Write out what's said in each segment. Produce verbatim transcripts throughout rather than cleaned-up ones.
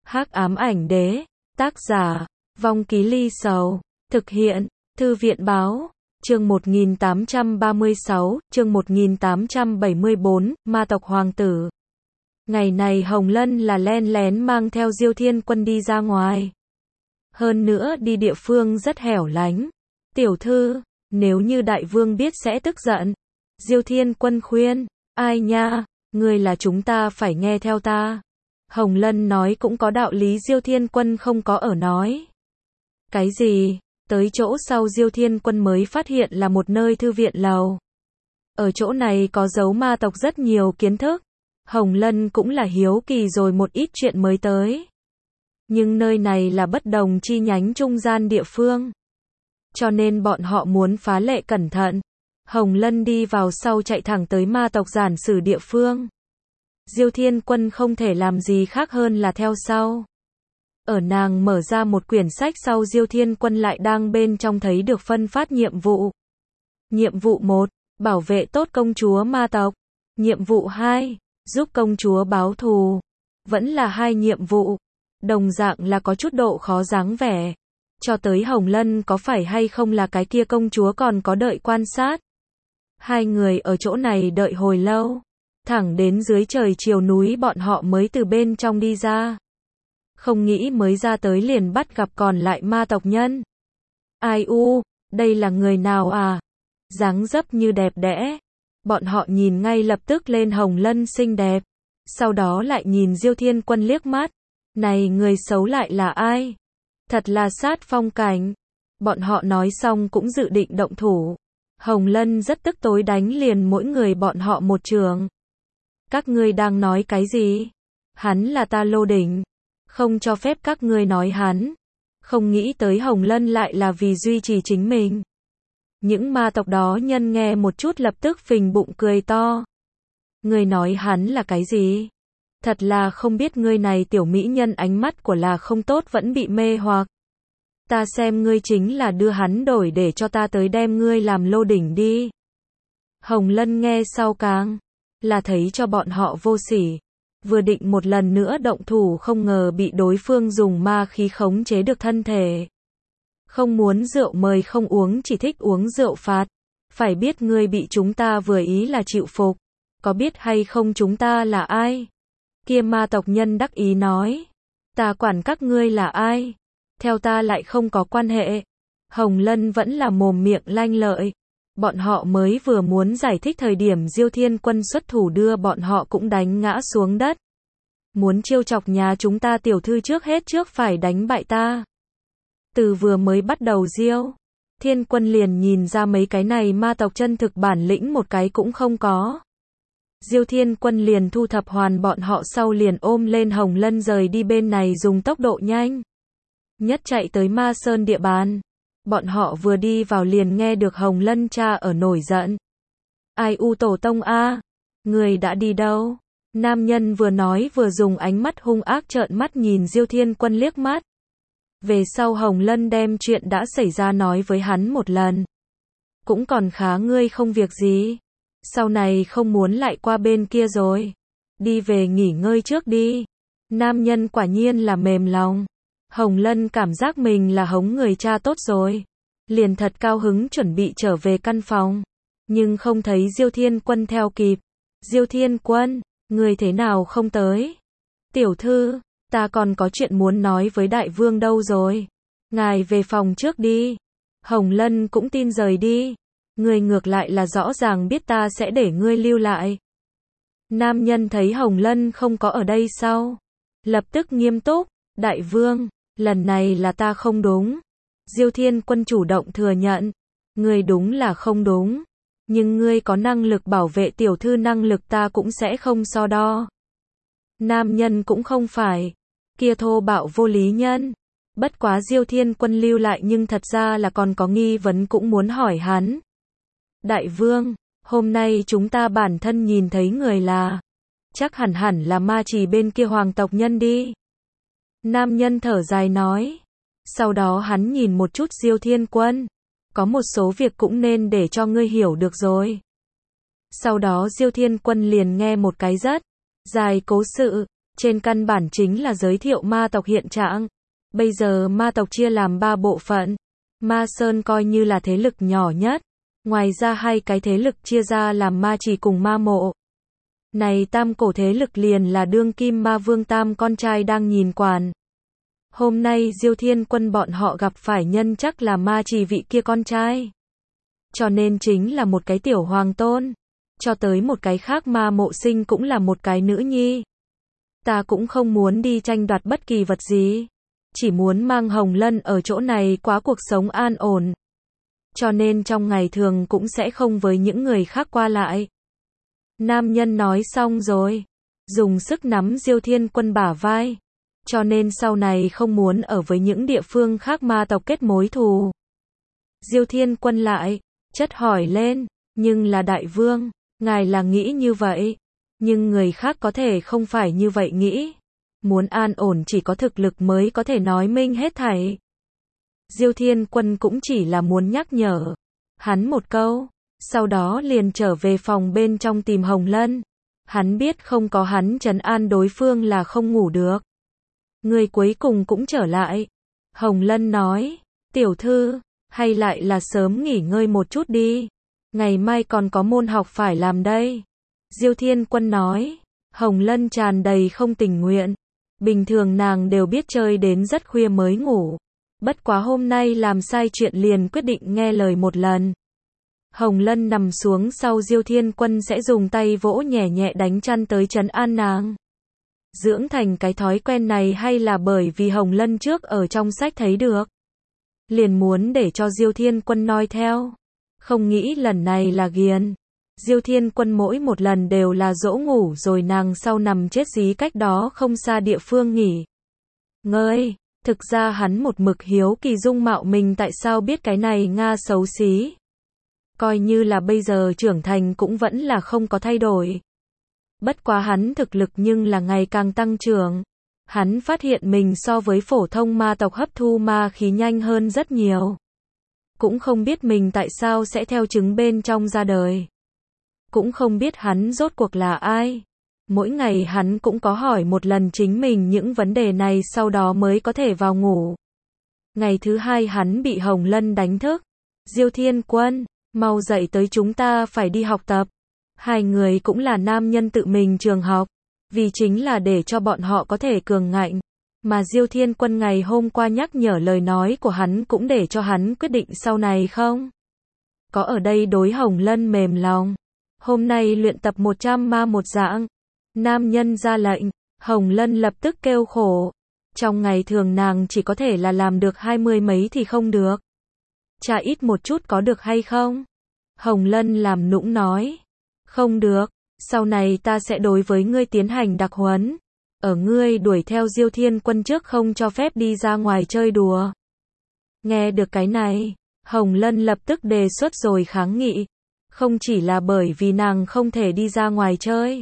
Hắc ám ảnh đế, tác giả, Vong Ký Ly Sầu, thực hiện, Thư viện báo, chương một nghìn tám trăm ba mươi sáu, chương một nghìn tám trăm bảy mươi bốn, ma tộc hoàng tử. Ngày này Hồng Lân là len lén mang theo Diêu Thiên Quân đi ra ngoài. Hơn nữa đi địa phương rất hẻo lánh. Tiểu thư, nếu như đại vương biết sẽ tức giận. Diêu Thiên Quân khuyên, ai nha, người là chúng ta phải nghe theo ta. Hồng Lân nói cũng có đạo lý, Diêu Thiên Quân không có ở nói. Cái gì? Tới chỗ sau Diêu Thiên Quân mới phát hiện là một nơi thư viện lầu. Ở chỗ này có dấu ma tộc rất nhiều kiến thức. Hồng Lân cũng là hiếu kỳ rồi một ít chuyện mới tới. Nhưng nơi này là bất đồng chi nhánh trung gian địa phương. Cho nên bọn họ muốn phá lệ cẩn thận. Hồng Lân đi vào sau chạy thẳng tới ma tộc giản sử địa phương. Diêu Thiên Quân không thể làm gì khác hơn là theo sau. Ở nàng mở ra một quyển sách sau, Diêu Thiên Quân lại đang bên trong thấy được phân phát nhiệm vụ. Nhiệm vụ một, bảo vệ tốt công chúa ma tộc. Nhiệm vụ hai, giúp công chúa báo thù. Vẫn là hai nhiệm vụ. Đồng dạng là có chút độ khó dáng vẻ. Cho tới Hồng Lân có phải hay không là cái kia công chúa còn có đợi quan sát. Hai người ở chỗ này đợi hồi lâu. Thẳng đến dưới trời chiều núi bọn họ mới từ bên trong đi ra. Không nghĩ mới ra tới liền bắt gặp còn lại ma tộc nhân. Ai u, đây là người nào à? Dáng dấp như đẹp đẽ. Bọn họ nhìn ngay lập tức lên Hồng Lân xinh đẹp. Sau đó lại nhìn Diêu Thiên Quân liếc mắt. Này người xấu lại là ai? Thật là sát phong cảnh. Bọn họ nói xong cũng dự định động thủ. Hồng Lân rất tức tối đánh liền mỗi người bọn họ một trường. Các ngươi đang nói cái gì? Hắn là ta Lô Đỉnh. Không cho phép các ngươi nói hắn. Không nghĩ tới Hồng Lân lại là vì duy trì chính mình. Những ma tộc đó nhân nghe một chút lập tức phình bụng cười to. Ngươi nói hắn là cái gì? Thật là không biết ngươi này tiểu mỹ nhân ánh mắt của là không tốt vẫn bị mê hoặc. Ta xem ngươi chính là đưa hắn đổi để cho ta tới đem ngươi làm Lô Đỉnh đi. Hồng Lân nghe sau càng là thấy cho bọn họ vô sỉ. Vừa định một lần nữa động thủ không ngờ bị đối phương dùng ma khí khống chế được thân thể. Không muốn rượu mời không uống, chỉ thích uống rượu phạt. Phải biết ngươi bị chúng ta vừa ý là chịu phục. Có biết hay không chúng ta là ai? Kia ma tộc nhân đắc ý nói. Ta quản các ngươi là ai? Theo ta lại không có quan hệ. Hồng Lân vẫn là mồm miệng lanh lợi. Bọn họ mới vừa muốn giải thích thời điểm Diêu Thiên Quân xuất thủ đưa bọn họ cũng đánh ngã xuống đất. Muốn trêu chọc nhà chúng ta tiểu thư trước hết trước phải đánh bại ta. Từ vừa mới bắt đầu Diêu Thiên Quân liền nhìn ra mấy cái này ma tộc chân thực bản lĩnh một cái cũng không có. Diêu Thiên Quân liền thu thập hoàn bọn họ sau liền ôm lên Hồng Lân rời đi bên này dùng tốc độ nhanh nhất chạy tới Ma Sơn địa bàn. Bọn họ vừa đi vào liền nghe được Hồng Lân cha ở nổi giận. Ai u tổ tông a, người đã đi đâu? Nam nhân vừa nói vừa dùng ánh mắt hung ác trợn mắt nhìn Diêu Thiên Quân liếc mắt. Về sau Hồng Lân đem chuyện đã xảy ra nói với hắn một lần. Cũng còn khá, ngươi không việc gì. Sau này không muốn lại qua bên kia rồi. Đi về nghỉ ngơi trước đi. Nam nhân quả nhiên là mềm lòng. Hồng Lân cảm giác mình là hống người cha tốt rồi. Liền thật cao hứng chuẩn bị trở về căn phòng. Nhưng không thấy Diêu Thiên Quân theo kịp. Diêu Thiên Quân, người thế nào không tới? Tiểu thư, ta còn có chuyện muốn nói với đại vương đâu rồi. Ngài về phòng trước đi. Hồng Lân cũng tin rời đi. Người ngược lại là rõ ràng biết ta sẽ để ngươi lưu lại. Nam nhân thấy Hồng Lân không có ở đây sau. Lập tức nghiêm túc. Đại vương, lần này là ta không đúng. Diêu Thiên Quân chủ động thừa nhận. Ngươi đúng là không đúng. Nhưng ngươi có năng lực bảo vệ tiểu thư, năng lực ta cũng sẽ không so đo. Nam nhân cũng không phải kia thô bạo vô lý nhân. Bất quá Diêu Thiên Quân lưu lại nhưng thật ra là còn có nghi vấn cũng muốn hỏi hắn. Đại vương, hôm nay chúng ta bản thân nhìn thấy người là, chắc hẳn hẳn là ma trì bên kia hoàng tộc nhân đi. Nam nhân thở dài nói. Sau đó hắn nhìn một chút Diêu Thiên Quân. Có một số việc cũng nên để cho ngươi hiểu được rồi. Sau đó Diêu Thiên Quân liền nghe một cái rất dài cố sự. Trên căn bản chính là giới thiệu ma tộc hiện trạng. Bây giờ ma tộc chia làm ba bộ phận. Ma Sơn coi như là thế lực nhỏ nhất. Ngoài ra hai cái thế lực chia ra làm ma trì cùng ma mộ. Này tam cổ thế lực liền là đương kim ma vương tam con trai đang nhìn quản. Hôm nay Diêu Thiên Quân bọn họ gặp phải nhân chắc là ma trì vị kia con trai. Cho nên chính là một cái tiểu hoàng tôn. Cho tới một cái khác ma mộ sinh cũng là một cái nữ nhi. Ta cũng không muốn đi tranh đoạt bất kỳ vật gì. Chỉ muốn mang Hồng Lân ở chỗ này quá cuộc sống an ổn. Cho nên trong ngày thường cũng sẽ không với những người khác qua lại. Nam nhân nói xong rồi. Dùng sức nắm Diêu Thiên Quân bả vai. Cho nên sau này không muốn ở với những địa phương khác ma tộc kết mối thù. Diêu Thiên Quân lại, chất hỏi lên, nhưng là đại vương, ngài là nghĩ như vậy. Nhưng người khác có thể không phải như vậy nghĩ. Muốn an ổn chỉ có thực lực mới có thể nói minh hết thảy. Diêu Thiên Quân cũng chỉ là muốn nhắc nhở hắn một câu, sau đó liền trở về phòng bên trong tìm Hồng Lân. Hắn biết không có hắn trấn an đối phương là không ngủ được. Người cuối cùng cũng trở lại. Hồng Lân nói, tiểu thư, hay lại là sớm nghỉ ngơi một chút đi. Ngày mai còn có môn học phải làm đây. Diêu Thiên Quân nói, Hồng Lân tràn đầy không tình nguyện. Bình thường nàng đều biết chơi đến rất khuya mới ngủ. Bất quá hôm nay làm sai chuyện liền quyết định nghe lời một lần. Hồng Lân nằm xuống sau Diêu Thiên Quân sẽ dùng tay vỗ nhẹ nhẹ đánh chăn tới trấn an nàng. Dưỡng thành cái thói quen này hay là bởi vì Hồng Lân trước ở trong sách thấy được. Liền muốn để cho Diêu Thiên Quân noi theo. Không nghĩ lần này là ghiền. Diêu Thiên Quân mỗi một lần đều là dỗ ngủ rồi nàng sau nằm chết dí cách đó không xa địa phương nghỉ ngơi. Thực ra hắn một mực hiếu kỳ dung mạo mình tại sao biết cái này Nga xấu xí. Coi như là bây giờ trưởng thành cũng vẫn là không có thay đổi. Bất quá hắn thực lực nhưng là ngày càng tăng trưởng. Hắn phát hiện mình so với phổ thông ma tộc hấp thu ma khí nhanh hơn rất nhiều. Cũng không biết mình tại sao sẽ theo trứng bên trong ra đời. Cũng không biết hắn rốt cuộc là ai. Mỗi ngày hắn cũng có hỏi một lần chính mình những vấn đề này sau đó mới có thể vào ngủ. Ngày thứ hai hắn bị Hồng Lân đánh thức. Diêu Thiên Quân, mau dậy tới chúng ta phải đi học tập. Hai người cũng là nam nhân tự mình trường học. Vì chính là để cho bọn họ có thể cường ngạnh. Mà Diêu Thiên Quân ngày hôm qua nhắc nhở lời nói của hắn cũng để cho hắn quyết định sau này không. Có ở đây đối Hồng Lân mềm lòng. Hôm nay luyện tập một trăm ma một dạng. Nam nhân ra lệnh, Hồng Lân lập tức kêu khổ. Trong ngày thường nàng chỉ có thể là làm được hai mươi mấy thì không được. Trả ít một chút có được hay không? Hồng Lân làm nũng nói. Không được, sau này ta sẽ đối với ngươi tiến hành đặc huấn. Ở ngươi đuổi theo Diêu Thiên Quân trước không cho phép đi ra ngoài chơi đùa. Nghe được cái này, Hồng Lân lập tức đề xuất rồi kháng nghị. Không chỉ là bởi vì nàng không thể đi ra ngoài chơi.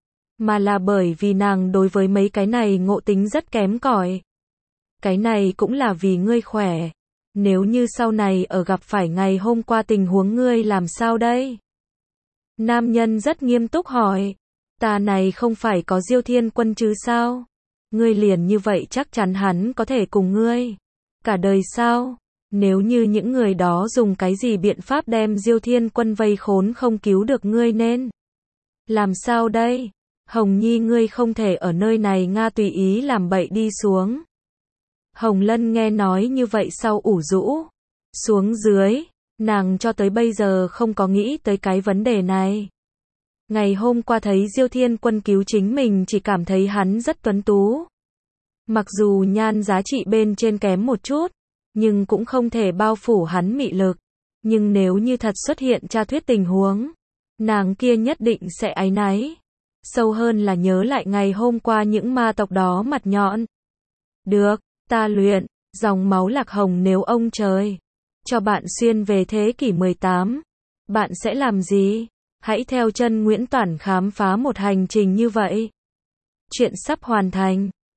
Mà là bởi vì nàng đối với mấy cái này ngộ tính rất kém cỏi. Cái này cũng là vì ngươi khỏe. Nếu như sau này ở gặp phải ngày hôm qua tình huống ngươi làm sao đây? Nam nhân rất nghiêm túc hỏi. Ta này không phải có Diêu Thiên Quân chứ sao? Ngươi liền như vậy chắc chắn hắn có thể cùng ngươi cả đời sao? Nếu như những người đó dùng cái gì biện pháp đem Diêu Thiên Quân vây khốn không cứu được ngươi nên làm sao đây? Hồng Nhi ngươi không thể ở nơi này Nga tùy ý làm bậy đi xuống. Hồng Lân nghe nói như vậy sau ủ rũ xuống dưới, nàng cho tới bây giờ không có nghĩ tới cái vấn đề này. Ngày hôm qua thấy Diêu Thiên Quân cứu chính mình chỉ cảm thấy hắn rất tuấn tú. Mặc dù nhan giá trị bên trên kém một chút, nhưng cũng không thể bao phủ hắn mị lực. Nhưng nếu như thật xuất hiện tra thuyết tình huống, nàng kia nhất định sẽ áy náy. Sâu hơn là nhớ lại ngày hôm qua những ma tộc đó mặt nhọn. Được, ta luyện, dòng máu lạc hồng nếu ông trời cho bạn xuyên về thế kỷ mười tám, bạn sẽ làm gì? Hãy theo chân Nguyễn Toản khám phá một hành trình như vậy. Chuyện sắp hoàn thành.